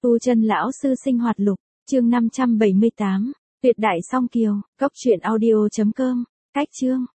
Tu chân lão sư sinh hoạt lục, chương 578, tuyệt đại song kiều, cốc truyện audio.com, cách chương.